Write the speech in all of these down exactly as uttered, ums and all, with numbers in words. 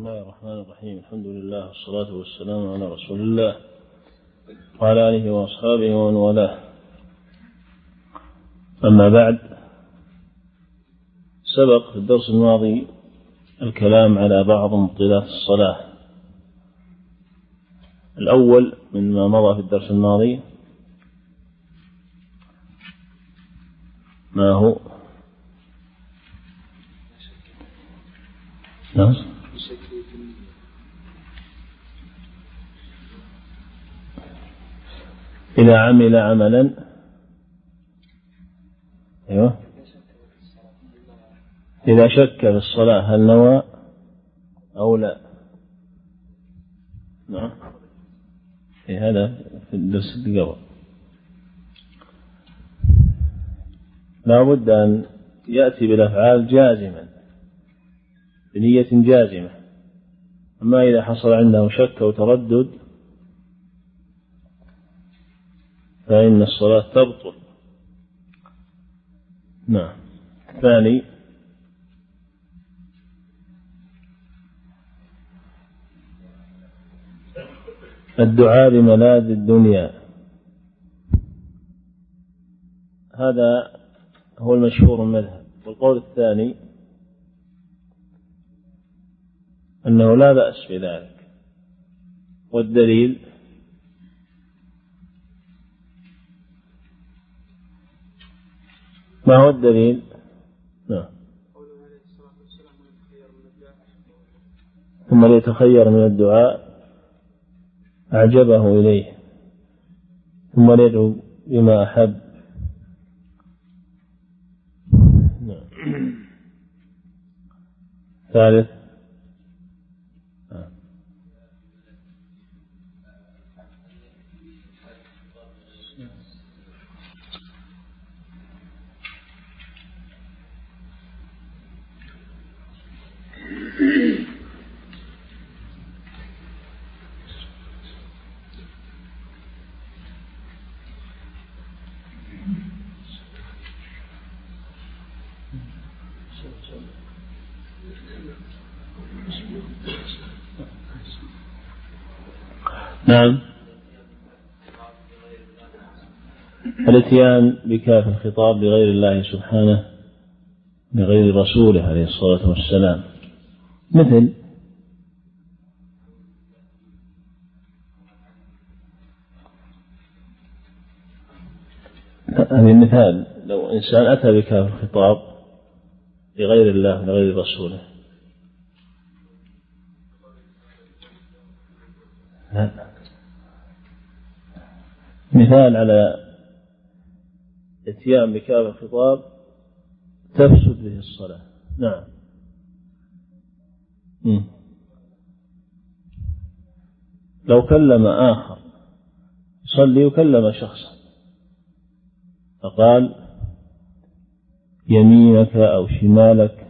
الله الرحمن الرحيم. الحمد لله والصلاة والسلام على رسول الله وعلى آله وأصحابه ومن والاه. أما بعد، سبق في الدرس الماضي الكلام على بعض مبطلات الصلاة. الأول مما مضى في الدرس الماضي ما هو؟ نعم. إذا عمل عملا أيوه إذا شك في الصلاة هل نوى أو لا؟ نعم، في هذا في الدرس الأول لا بد أن يأتي بالأفعال جازما بنية جازمة. أما إذا حصل عنده شك وتردد فإن الصلاة تبطل. نعم. ثاني، الدعاء بملاذ الدنيا، هذا هو المشهور المذهب. والقول الثاني أنه لا بأس بذلك. والدليل ما هو الدليل؟ نعم. ثم ليتخير من الدعاء أعجبه إليه ثم ليدعو بما أحب. نعم. ثالث، نعم، الاتيان بكاف الخطاب بغير الله سبحانه بغير رسوله عليه الصلاة والسلام، مثل هذا المثال: لو إنسان أتى بكاف الخطاب لغير الله لغير رسوله لا. مثال على اتيان بكاف الخطاب تفسد به الصلاة. نعم. م. لو كلم آخر يصلي وكلم شخصا فقال يمينك أو شمالك،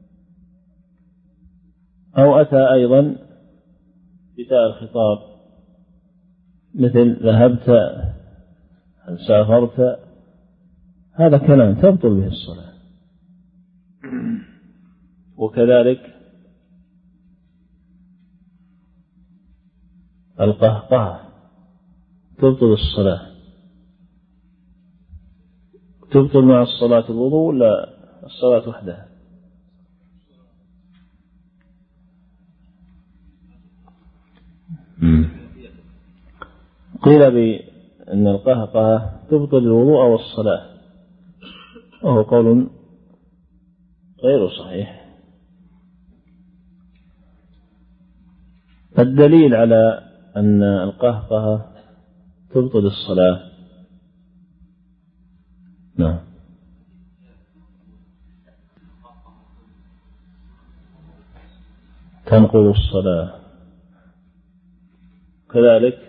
أو أتى أيضا بتاء الخطاب مثل ذهبت هل سافرت، هذا كلام تبطل به الصلاة. وكذلك القهقه تبطل الصلاة. تبطل مع الصلاة الوضوء ولا الصلاة وحدها؟ قيل بأن القهقه تبطل الوضوء والصلاة، وهو قول غير صحيح. الدليل على أن القهقه تبطل الصلاة نعم تنقض الصلاة. كذلك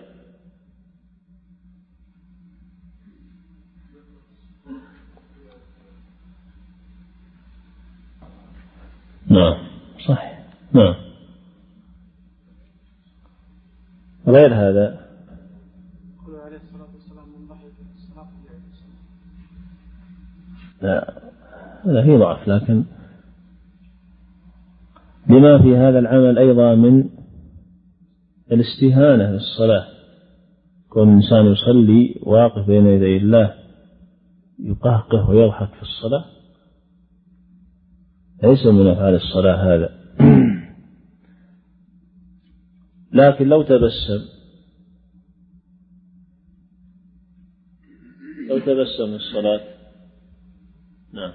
نعم صحيح. نعم. غير هذا لا، هذا هي ضعف، لكن لما في هذا العمل أيضا من الاستهانة للصلاة، كون الإنسان يصلي واقف بين يدي الله يقهقه ويضحك في الصلاة ليس من أفعال الصلاة هذا. لكن لو تبسم لو تبسم الصلاة نعم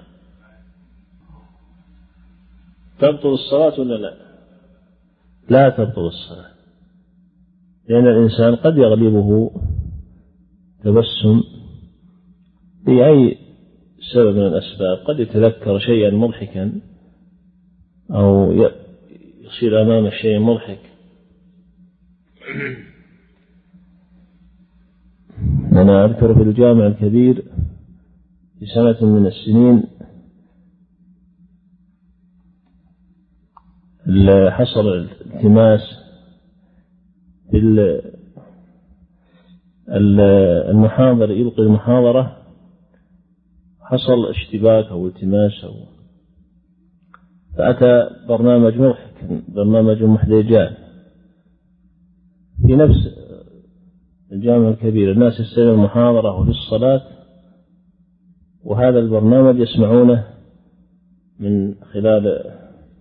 تبطل الصلاة ولا لا؟ لا تبطل الصلاة، لأن الإنسان قد يغلبه تبسم لأي سبب من الأسباب، قد يتذكر شيئا مضحكا أو يصير أمام شيء مضحك. أنا أذكر في الجامع الكبير في سنة من السنين حصل التماس في المحاضر يلقي المحاضرة، حصل اشتباك أو التماس أو فأتى برنامج مضحك، برنامج محدجان في نفس الجامع الكبير، الناس يستمعون المحاضرة وفي الصلاة، وهذا البرنامج يسمعونه من خلال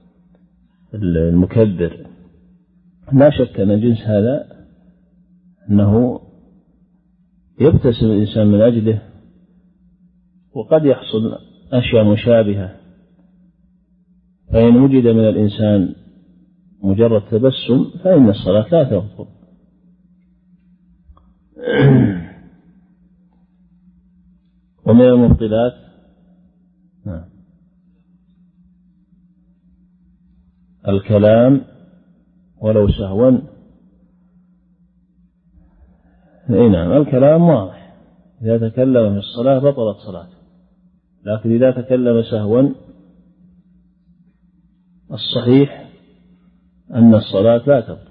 المكبر. لا شك أن جنس هذا أنه يبتسم الإنسان من أجله، وقد يحصل أشياء مشابهة، فإن وجد من الإنسان مجرد تبسم فإن الصلاة لا تبطل. ومن المبطلات الكلام ولو سهوا. اي نعم، الكلام واضح، إذا تكلم في الصلاة بطلت صلاته، لكن إذا تكلم سهوا الصحيح أن الصلاة لا تبطل.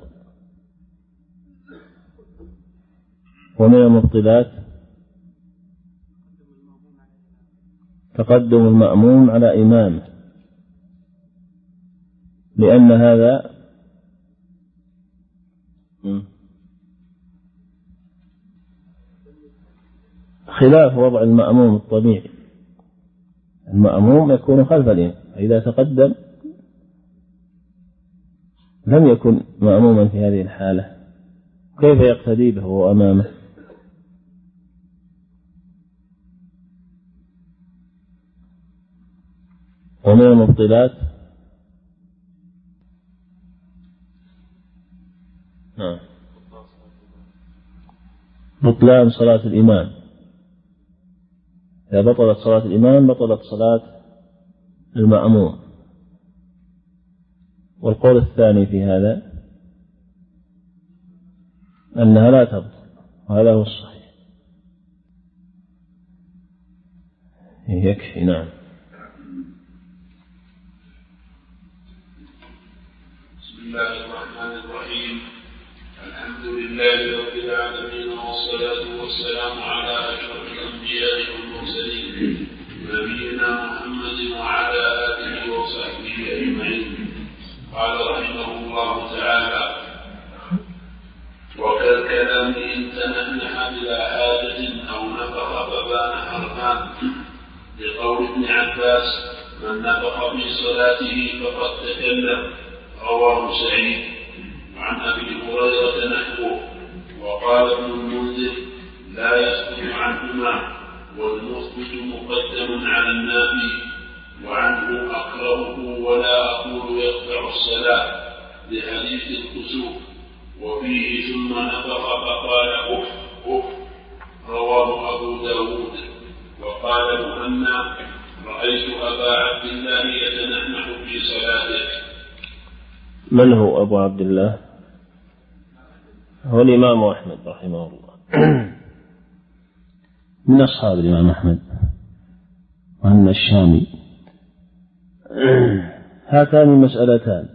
ومن المبطلات تقدم المأموم على إمامه، لأن هذا خلاف وضع المأموم الطبيعي. المأموم يكون خلف الإمام، فإذا تقدم لم يكن مأموما في هذه الحالة، كيف يقتدي به وهو أمامه؟ ومن المبطلات نعم بطلان صلاة الإمام، إذا بطلت صلاة الإمام بطلت صلاة المأموم. والقول الثاني في هذا أنها لا تبطل، وهذا هو الصحيح. يكفي. نعم. بسم الله الرحمن الرحيم. الحمد لله رب العالمين، والصلاة والسلام على أشرف الأنبياء والمرسلين نبينا محمد وعلى آله وصحبه أجمعين. قال رحمه الله تعالى: وكالكلام إن تنحنح بلا حاجة أو نفخ فبان حرفان، لقول ابن عباس: من نفخ في صلاته فقد تكلم. رواه سعيد. وعن أبي هريرة نحوه. وقال ابن المنذر: لا يسكت عنهما، والمثبت مقدم على النافي. وعنه: أكرهه ولا أقول يقطع الصلاة، لحديث الكسوف. وفيه: ثم نفخ فقال أف أف. رواه أبو داود. وقال مهنا: رأيت أبا عبد الله يتنحنح في صلاته. من هو أبو عبد الله؟ هو الإمام أحمد رحمه الله، من أصحاب الإمام أحمد وأن الشامي. هاتان المسألتان.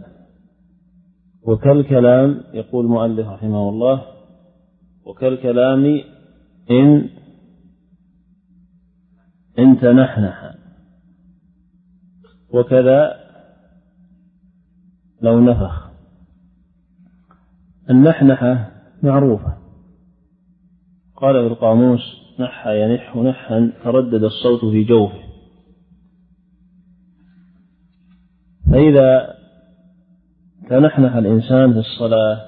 وكالكلام يقول المؤلف رحمه الله: وكالكلام إن إن تنحنح، وكذا لو نفخ. النحنحة معروفة، قال في القاموس: نحى ينح نحا تردد الصوت في جوفه. فإذا تنحنح الإنسان في الصلاة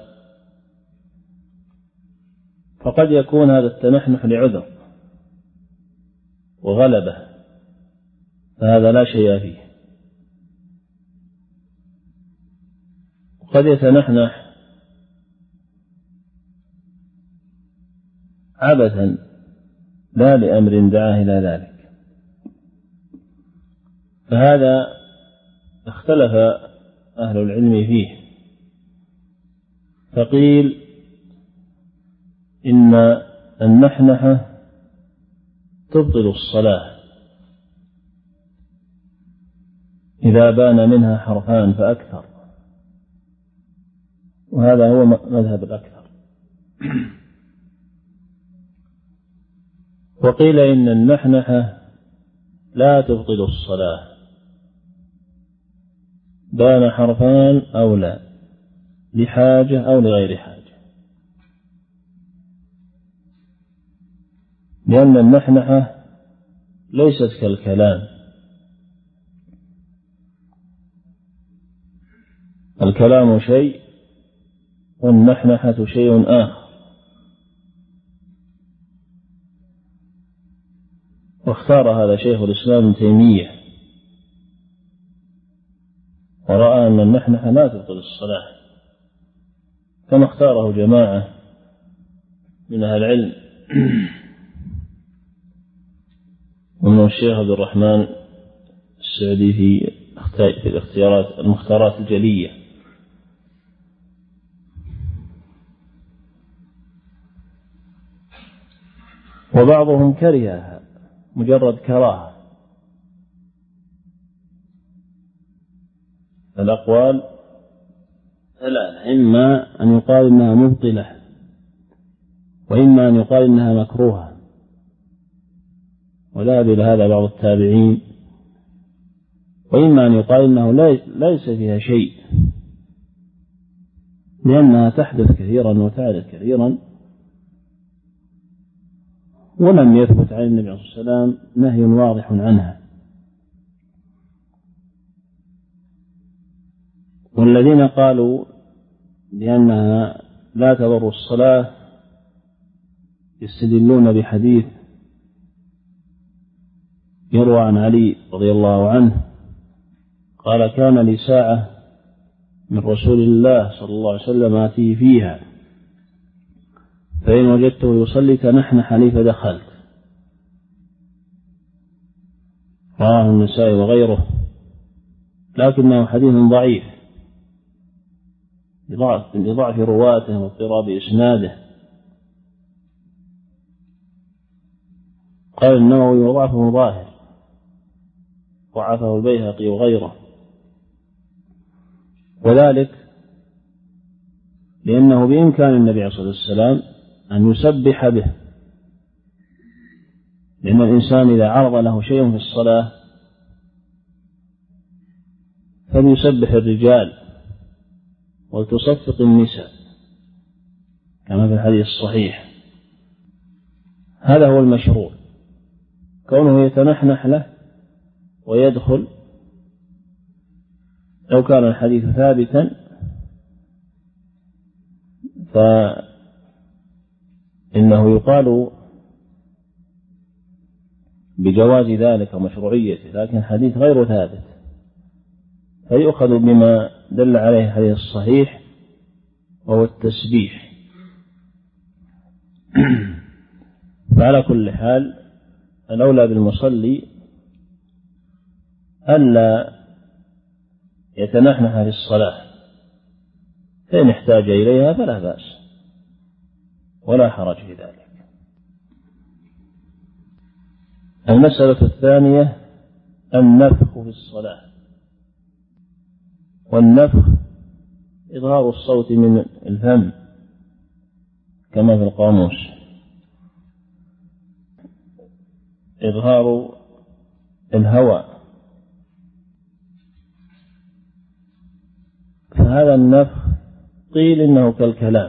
فقد يكون هذا التنحنح لعذر وغلبة، فهذا لا شيء فيه. وقد يتنحنح عبثا لا لأمر دعاه إلى ذلك، فهذا اختلف أهل العلم فيه. فقيل إن النحنحة تبطل الصلاة إذا بان منها حرفان فأكثر، وهذا هو مذهب الأكثر. وقيل إن النحنحة لا تبطل الصلاة، بان حرفان أو لا، لحاجة أو لغير حاجة، لأن النحنحة ليست كالكلام. الكلام شيء والنحنحة شيء آخر. واختار هذا شيخ الإسلام ابن تيمية، ورأى أن النحنحة لا تبطل الصلاة، كما اختاره جماعة من أهل العلم ومن الشيخ عبد الرحمن السعدي في الاختيارات المختارات الجلية. وبعضهم كرهها مجرد كراهة. الأقوال ثلاثة: إما أن يقال إنها مبطلة، وإما أن يقال إنها مكروهة، وذهب إلى هذا بعض التابعين، وإما أن يقال إنه ليس فيها شيء، لأنها تحدث كثيرا وتعرف كثيرا، ولم يثبت عن النبي عليه الصلاة والسلام نهي واضح عنها. والذين قالوا بأنها لا تضر الصلاة يستدلون بحديث يروى عن علي رضي الله عنه قال: كان لي ساعة من رسول الله صلى الله عليه وسلم آتيه فيها، فإن وجدته يصلي تنحنح لي فدخلت. رواه النسائي وغيره، لكنه حديث ضعيف لضعف رواته واضطراب إسناده. قال النووي: وضعفه ظاهر، ضعفه البيهقي وغيره، وذلك لأنه بإمكان النبي عليه الصلاة والسلام أن يسبح به، لأن الإنسان إذا عرض له شيء في الصلاة فليسبح الرجال ولتصفق النساء كما في الحديث الصحيح. هذا هو المشروع، كونه يتنحنح له ويدخل. لو كان الحديث ثابتا فإنه يقال بجواز ذلك ومشروعيته، لكن الحديث غير ثابت، فيؤخذ بما دل عليه الحديث الصحيح وهو التسبيح. فعلى كل حال الأولى بالمصلي ألا يتنحنح في الصلاة، فإن احتاج إليها فلا بأس ولا حرج في ذلك. المسألة الثانية النفخ في الصلاة. والنفخ إظهار الصوت من الفم كما في القاموس، إظهار الهواء. هذا النفخ قيل إنه كالكلام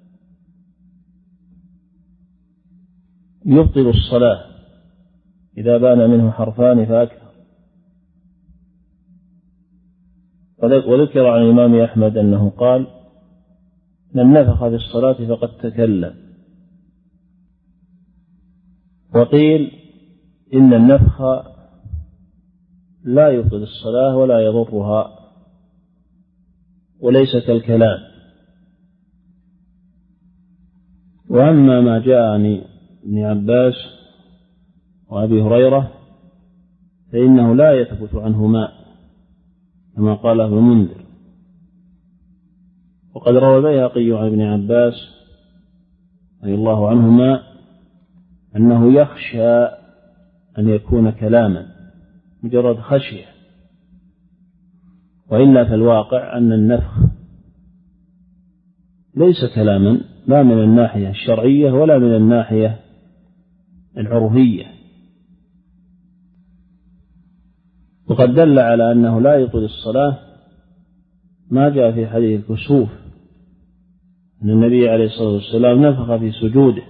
يبطل الصلاة إذا بان منه حرفان فأكثر. وذكر عن الإمام أحمد أنه قال: من نفخ في الصلاة فقد تكلم. وقيل إن النفخ لا يبطل الصلاة ولا يضرها وليس كالكلام. وأما ما جاء عن ابن عباس وأبي هريرة فإنه لا يثبت عنهما كما قال ابن المنذر. وقد روى البيهقي عن ابن عباس رضي الله عنهما أنه يخشى أن يكون كلاما مجرد خشية، وإلا فالواقع أن النفخ ليس كلاما لا من الناحية الشرعية ولا من الناحية العرفية. وقد دل على أنه لا يبطل الصلاة ما جاء في حديث الكسوف أن النبي عليه الصلاة والسلام نفخ في سجوده.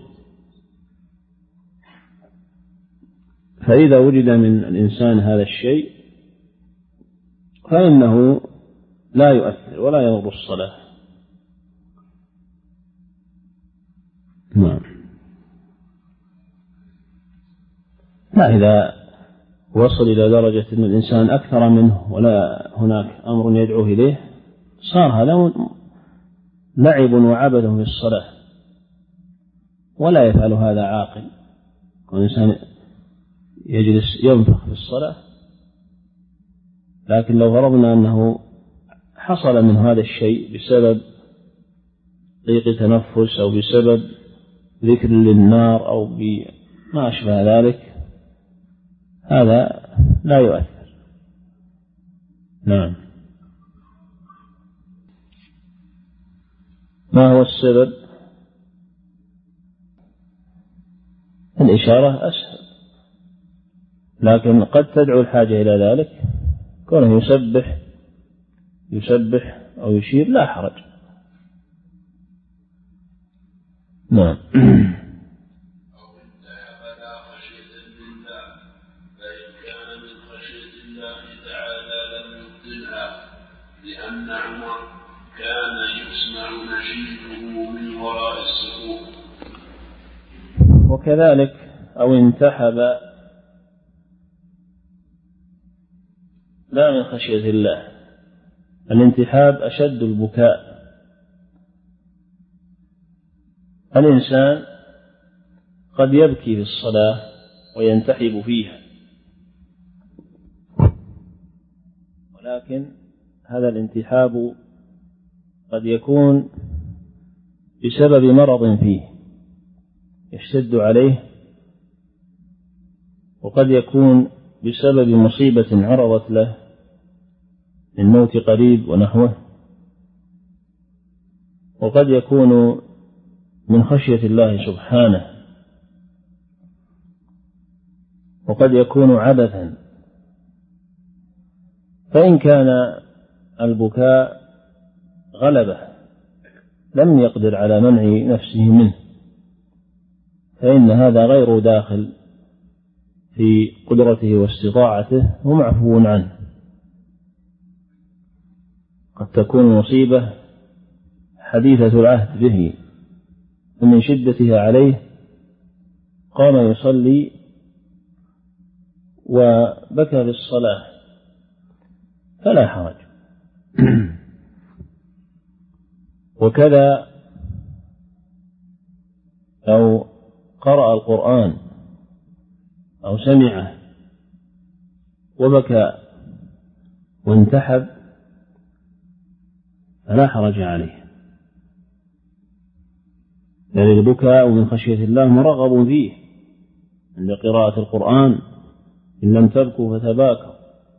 فإذا وجد من الإنسان هذا الشيء فإنه لا يؤثر ولا يضر الصلاة. نعم. لا، إذا وصل إلى درجة أن الإنسان أكثر منه ولا هناك أمر يدعو إليه صار هذا لعب وعبث في الصلاة، ولا يفعل هذا عاقل. والإنسان يجلس ينفخ في الصلاة، لكن لو فرضنا أنه حصل من هذا الشيء بسبب ضيق تنفس أو بسبب ذكر للنار أو بما أشبه ذلك هذا لا يؤثر. نعم. ما هو السبب؟ الإشارة أسهل، لكن قد تدعو الحاجة إلى ذلك. كونه يسبح يسبح أو يشير لا حرج. نعم. لأن عمر كان يسمع نشيده من وراء الصفوف. وكذلك أو انتحب لا من خشية الله. الانتحاب أشد البكاء. الإنسان قد يبكي في الصلاة وينتحب فيها، ولكن هذا الانتحاب قد يكون بسبب مرض فيه يشتد عليه، وقد يكون بسبب مصيبة عرضت له من موت قريب ونحوه، وقد يكون من خشية الله سبحانه، وقد يكون عبثا. فإن كان البكاء غلبه لم يقدر على منع نفسه منه فإن هذا غير داخل في قدرته واستطاعته ومعفو عنه. قد تكون مصيبة حديثة العهد به ومن شدتها عليه قام يصلي وبكى في الصلاة فلا حرج. وكذا لو قرأ القرآن أو سمعه وبكى وانتحب فلا حرج عليه، لأن البكاء من خشية الله مرغب فيه عند قراءة القرآن، إن لم تبكوا فتباكوا.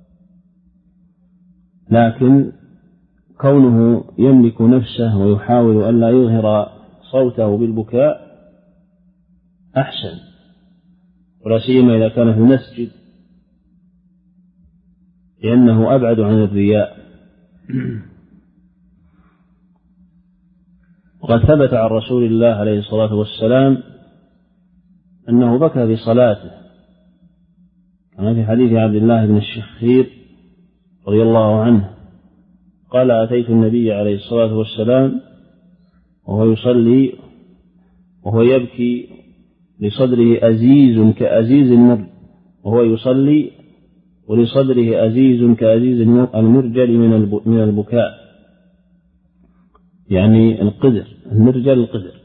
لكن كونه يملك نفسه ويحاول ألا يظهر صوته بالبكاء أحسن، ولا سيما إذا كان في المسجد، لأنه أبعد عن الرياء. وقد ثبت عن رسول الله عليه الصلاة والسلام أنه بكى في صلاته، كما في حديث عبد الله بن الشخير رضي الله عنه قال: أتيت النبي عليه الصلاة والسلام وهو يصلي وهو يبكي لصدره أزيز كأزيز النرج، وهو يصلي ولصدره أزيز كأزيز المرجل من البكاء، يعني القدر، المرجل القدر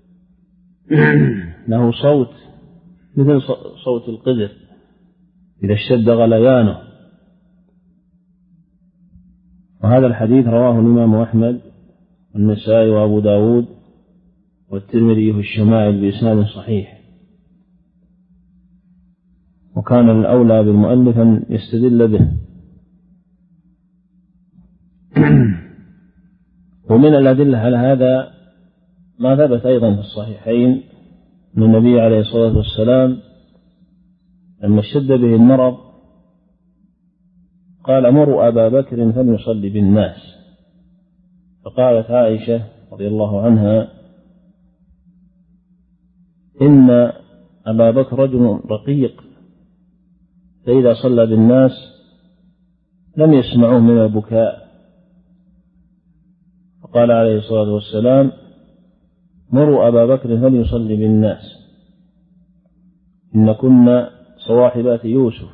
له صوت مثل صوت القدر إذا اشتد غليانه. وهذا الحديث رواه الإمام أحمد والنسائي وأبو داود والترمذي في الشمائل بإسناد صحيح، وكان الأولى بالمؤلف أن يستدل به. ومن الأدلة على هذا ما ثبت أيضا في الصحيحين أن النبي عليه الصلاة والسلام لما اشتد به المرض قال: مروا أبا بكر فليصلي بالناس. فقالت عائشة رضي الله عنها: إن أبا بكر رجل رقيق، فإذا صلى بالناس لم يسمعوه من البكاء. فقال عليه الصلاة والسلام: مروا أبا بكر فليصلي بالناس، إن كنا صواحبات يوسف.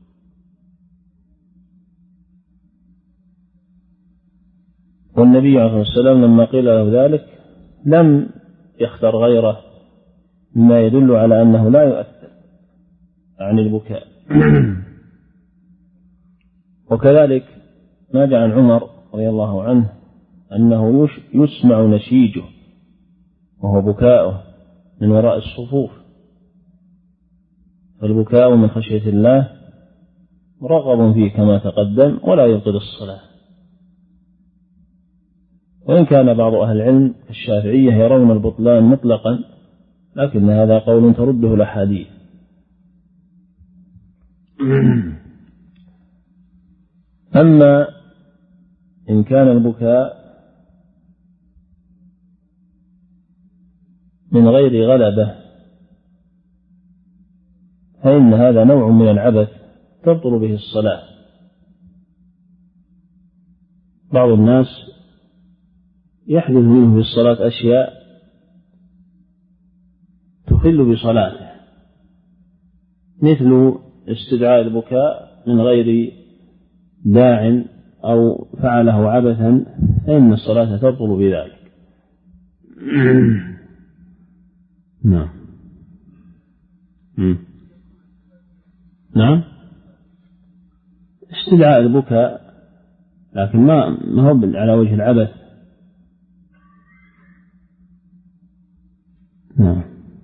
والنبي عليه الصلاة والسلام لما قيل له ذلك لم يختر غيره مما يدل على أنه لا يؤثر عن البكاء. وكذلك ما جاء عن عمر رضي الله عنه أنه يسمع نشيجه وهو بكاؤه من وراء الصفوف، فالبكاء من خشية الله مرغب فيه كما تقدم ولا يبطل الصلاة. وإن كان بعض أهل العلم الشافعية يرون البطلان مطلقا، لكن هذا قول ترده الأحاديث. أما إن كان البكاء من غير غلبة فإن هذا نوع من العبث تبطل به الصلاة. بعض الناس يحدث منه في الصلاة أشياء تخل بصلاته، مثل استدعاء البكاء من غير داع أو فعله عبثا، فإن الصلاة تبطل بذلك. نعم نعم استدعاء البكاء، لكن ما ما هو على وجه العبث. نعم.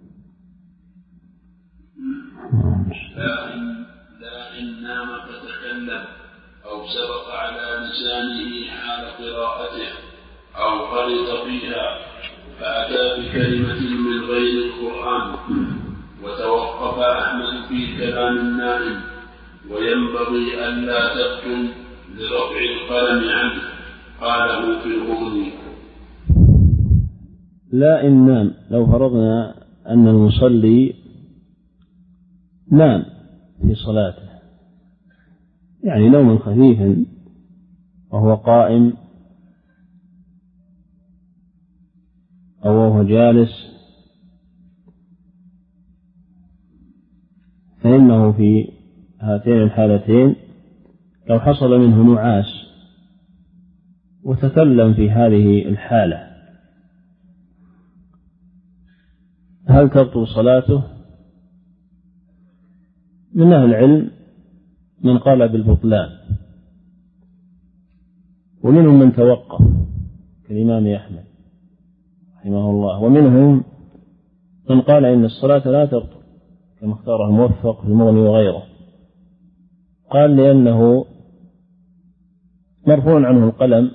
لا إن نام فتكلم أو سبق على لسانه حال قراءته أو خلط فيها فأتى بكلمة من غير القرآن، وتوقف أحمد في كلام النائم، وينبغي ألا تبطل لرفع القلم عنه. قاله في الغني. لا إن نام، لو فرضنا أن المصلي نام في صلاته، يعني نوما خفيفا وهو قائم أو وهو جالس، فإنه في هاتين الحالتين لو حصل منه نعاس وتكلم في هذه الحالة هل تبطل صلاته؟ من أهل العلم من قال بالبطلان، ومنهم من توقف كالإمام أحمد رحمه الله، ومنهم من قال إن الصلاة لا تبطل كما اختاره الموفق في المغني وغيره. قال لأنه مرفوع عنه القلم،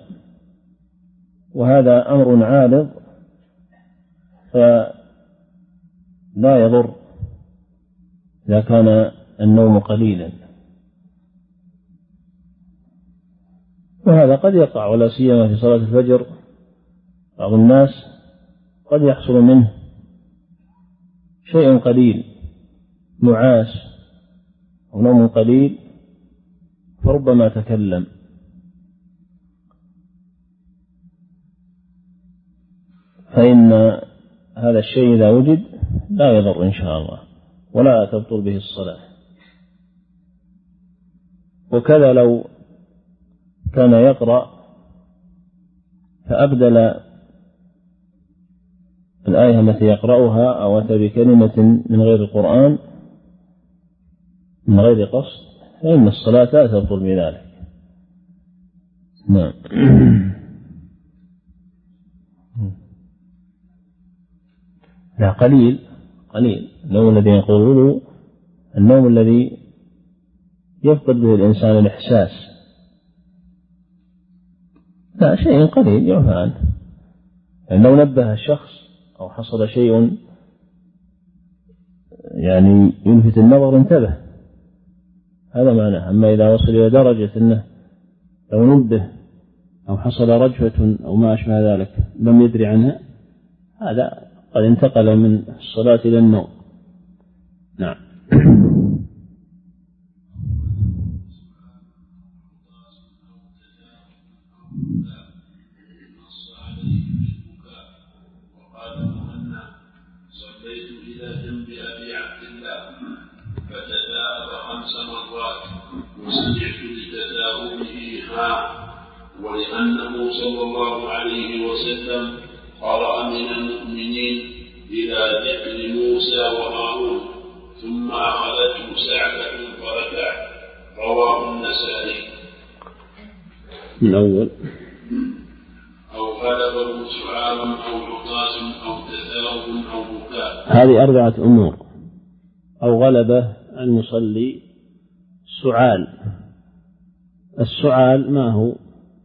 وهذا أمر عارض فلا يضر إذا كان النوم قليلا، وهذا قد يقع ولا سيما في صلاة الفجر. بعض الناس قد يحصل منه شيء قليل، نعاس أو نوم قليل، فربما تكلم، فإن هذا الشيء إذا وجد لا يضر إن شاء الله ولا تبطل به الصلاة. وكذا لو كان يقرأ فأبدل الآية التي يقرأها أو أتى بكلمة من غير القرآن من غير قصد فإن الصلاة لا تبطل بذلك. نعم. لا قليل قليل النوم الذي يقولون النوم الذي يفقد به الإنسان الإحساس، لا شيء قليل يعفى عنه. يعني لو نبه الشخص أو حصل شيء يعني يلفت النظر انتبه، هذا معناه. أما إذا وصل إلى درجة أنه لو نبه أو حصل رجفة أو ما أشبه ذلك لم يدري عنها، هذا قد انتقل من الصلاة إلى النوم. نعم. صليت إلى جنب أبي عبد الله فتثاءب خمس مرات وسمعت لتثاؤبه ها، ولأنه صلى الله عليه وسلم قرأ من المؤمنين إلى ذكر موسى وهارون ثم أخذته سعفة فركع. رواه النسائي. الأول أو غلبه سعال أو عطاس أو تثاؤب أو بكاء. هذه أربعة أمور. أو غلبه المصلي سعال. السعال ما هو؟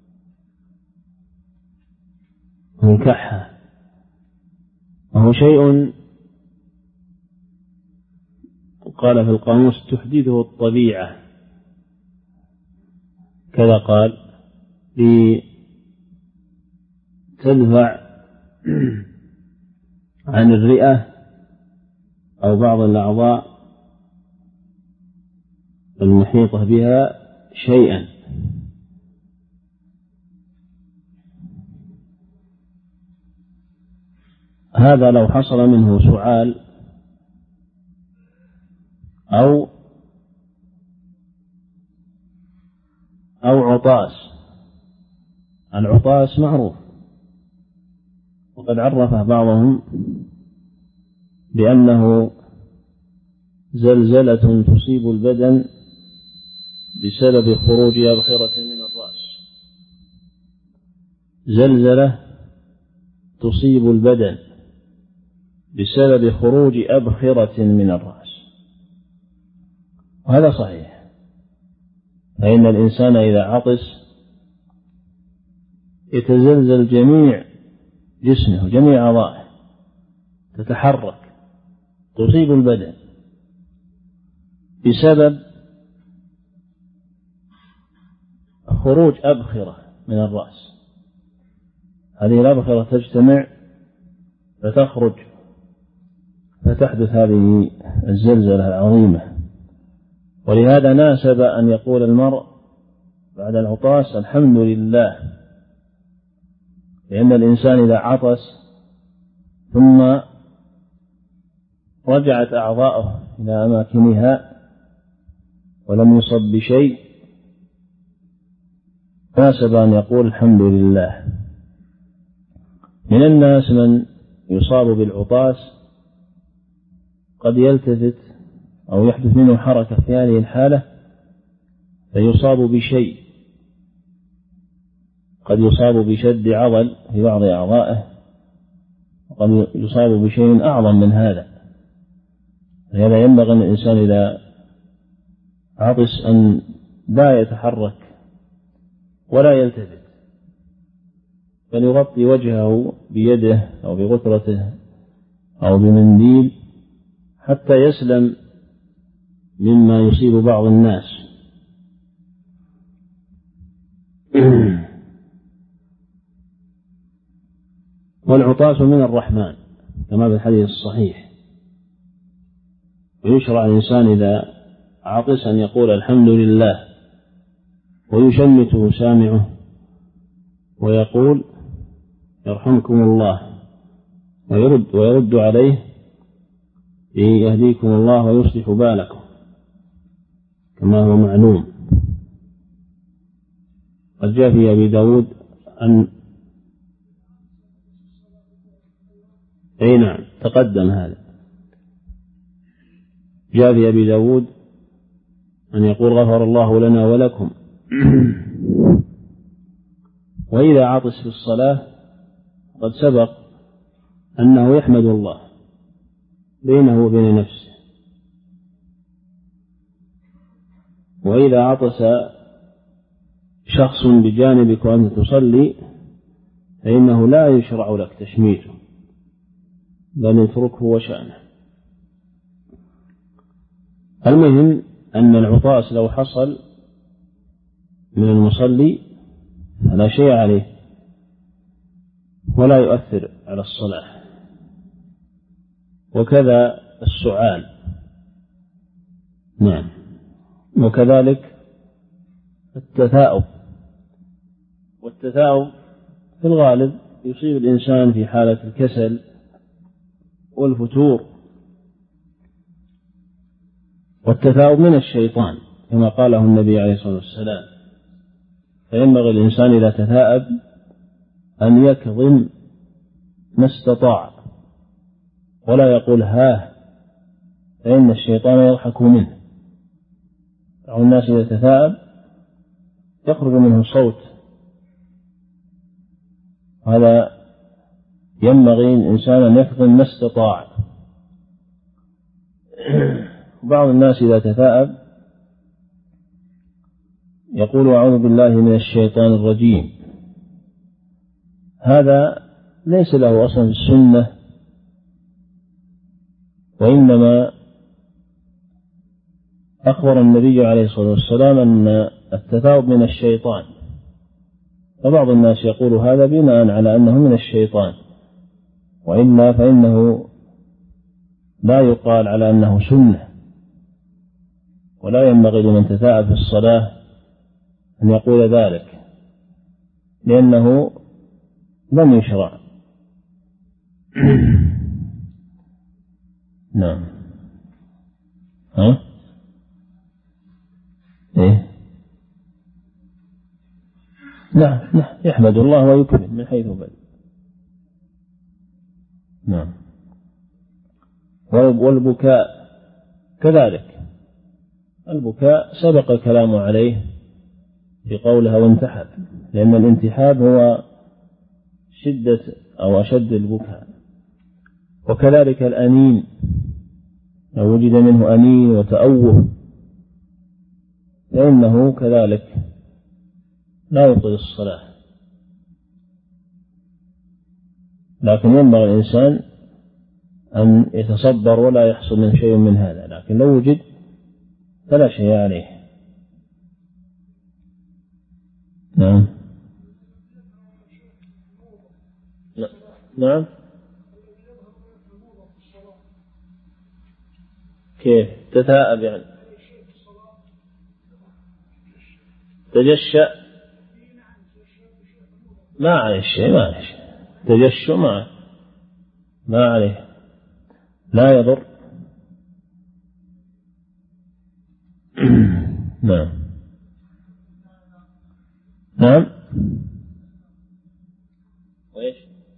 هو الكحة، وهو شيء قال في القاموس تحدثه الطبيعة، كذا قال لتدفع عن الرئة أو بعض الأعضاء المحيطة بها شيئا. هذا لو حصل منه سعال أو أو عطاس. العطاس معروف وقد عرفه بعضهم بأنه زلزلة تصيب البدن بسبب خروج أبخرة من الرأس. زلزلة تصيب البدن بسبب خروج أبخرة من الرأس، وهذا صحيح. فإن الإنسان إذا عطس يتزلزل جميع جسمه وجميع أعضائه تتحرك، تصيب البدن بسبب خروج أبخرة من الرأس. هذه الأبخرة تجتمع فتخرج فتحدث هذه الزلزلة العظيمة. ولهذا ناسب أن يقول المرء بعد العطاس الحمد لله، لأن الإنسان إذا عطس ثم رجعت أعضاؤه إلى أماكنها ولم يصب بشيء ناسب أن يقول الحمد لله. من الناس من يصاب بالعطاس قد يلتفت أو يحدث منه حركة في هذه الحالة فيصاب بشيء، قد يصاب بشد عضل في بعض أعضائه وقد يصاب بشيء أعظم من هذا. لهذا ينبغي أن الإنسان إذا عطس أن لا يتحرك ولا يلتفت، بل يغطي وجهه بيده أو بغترته أو بمنديل حتى يسلم مما يصيب بعض الناس. والعطاس من الرحمن كما في الحديث الصحيح. ويشرع الإنسان إذا عطس أن يقول الحمد لله، ويشمته سامعه ويقول يرحمكم الله، ويرد, ويرد عليه يهديكم الله ويصلح بالكم كما هو معلوم. قد جاء في أبي داود أن أي نعم تقدم هذا، جاء في أبي داود أن يقول غفر الله لنا ولكم. وإذا عطس في الصلاة قد سبق أنه يحمد الله بينه وبين نفسه. وإذا عطس شخص بجانبك وأنت تصلي فإنه لا يشرع لك تشميته، بل اتركه وشأنه. المهم أن العطاس لو حصل من المصلي فلا شيء عليه ولا يؤثر على الصلاة. وكذا السعال، نعم، وكذلك التثاؤب. والتثاؤب في الغالب يصيب الإنسان في حالة الكسل والفتور. والتثاؤب من الشيطان كما قاله النبي عليه الصلاة والسلام، فينبغي الإنسان إذا تثاءب أن يكظم ما استطاع ولا يقول ها، فإن الشيطان يضحك منه. بعض الناس إذا تثاءب يخرج منه صوت، هذا ينبغي الإنسان أن يكظم ما استطاع. بعض الناس إذا تثاءب يقول أعوذ بالله من الشيطان الرجيم، هذا ليس له أصلا في السنة، وإنما أخبر النبي عليه الصلاة والسلام أن التثاؤب من الشيطان، فبعض الناس يقول هذا بناء على أنه من الشيطان، وإلا فإنه لا يقال على أنه سنة. ولا ينبغي لمن تثاءب في الصلاة أن يقول ذلك، لأنه لم يشرع. نعم. ها؟ إيه؟ نعم، يحمد الله ويكرم من حيث بدأ. نعم. والبكاء كذلك، البكاء سبق الكلام عليه في قولها وانتحب، لأن الانتحاب هو شدة أو أشد البكاء. وكذلك الأنين، لو وجد منه أنين وتأوه فإنه كذلك لا يبطل الصلاة، لكن ينبغي الإنسان أن يتصبر ولا يحصل من شيء من هذا، لكن لو وجد فلا شيء عليه. نعم. نعم. كيف تثاءب يعني؟ تجشأ ما عليه شيء، ما عليه شيء. تجشؤ ما ما عليه، لا يضر. نعم. نعم. وإيش؟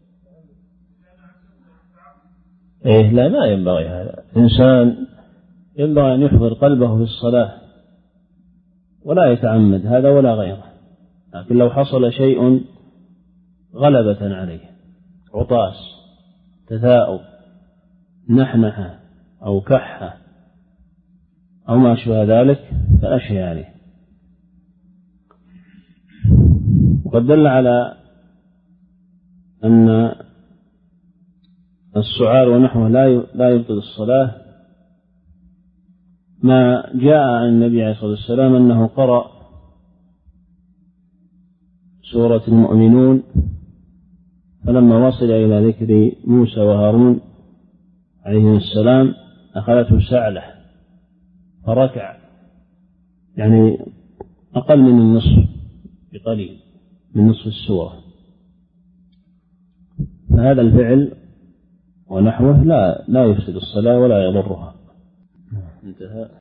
إيه لا، ما ينبغي هذا. إنسان ينبغي أن يحضر قلبه في الصلاة ولا يتعمد هذا ولا غيره. لكن لو حصل شيء غلبة عليه، عطاس، تثاؤب، نحنحة أو كحة أو ما أشبه ذلك، فلا شيء عليه. وقد دل على أن السعال ونحوه لا يبطل الصلاة ما جاء عن النبي عليه الصلاة والسلام أنه قرأ سورة المؤمنون فلما وصل إلى ذكر موسى وهارون عليهم السلام أخذته سعلة فركع، يعني أقل من النصف بقليل من نصف السورة. فهذا الفعل ونحوه لا لا يفسد الصلاة ولا يضرها. انتهى.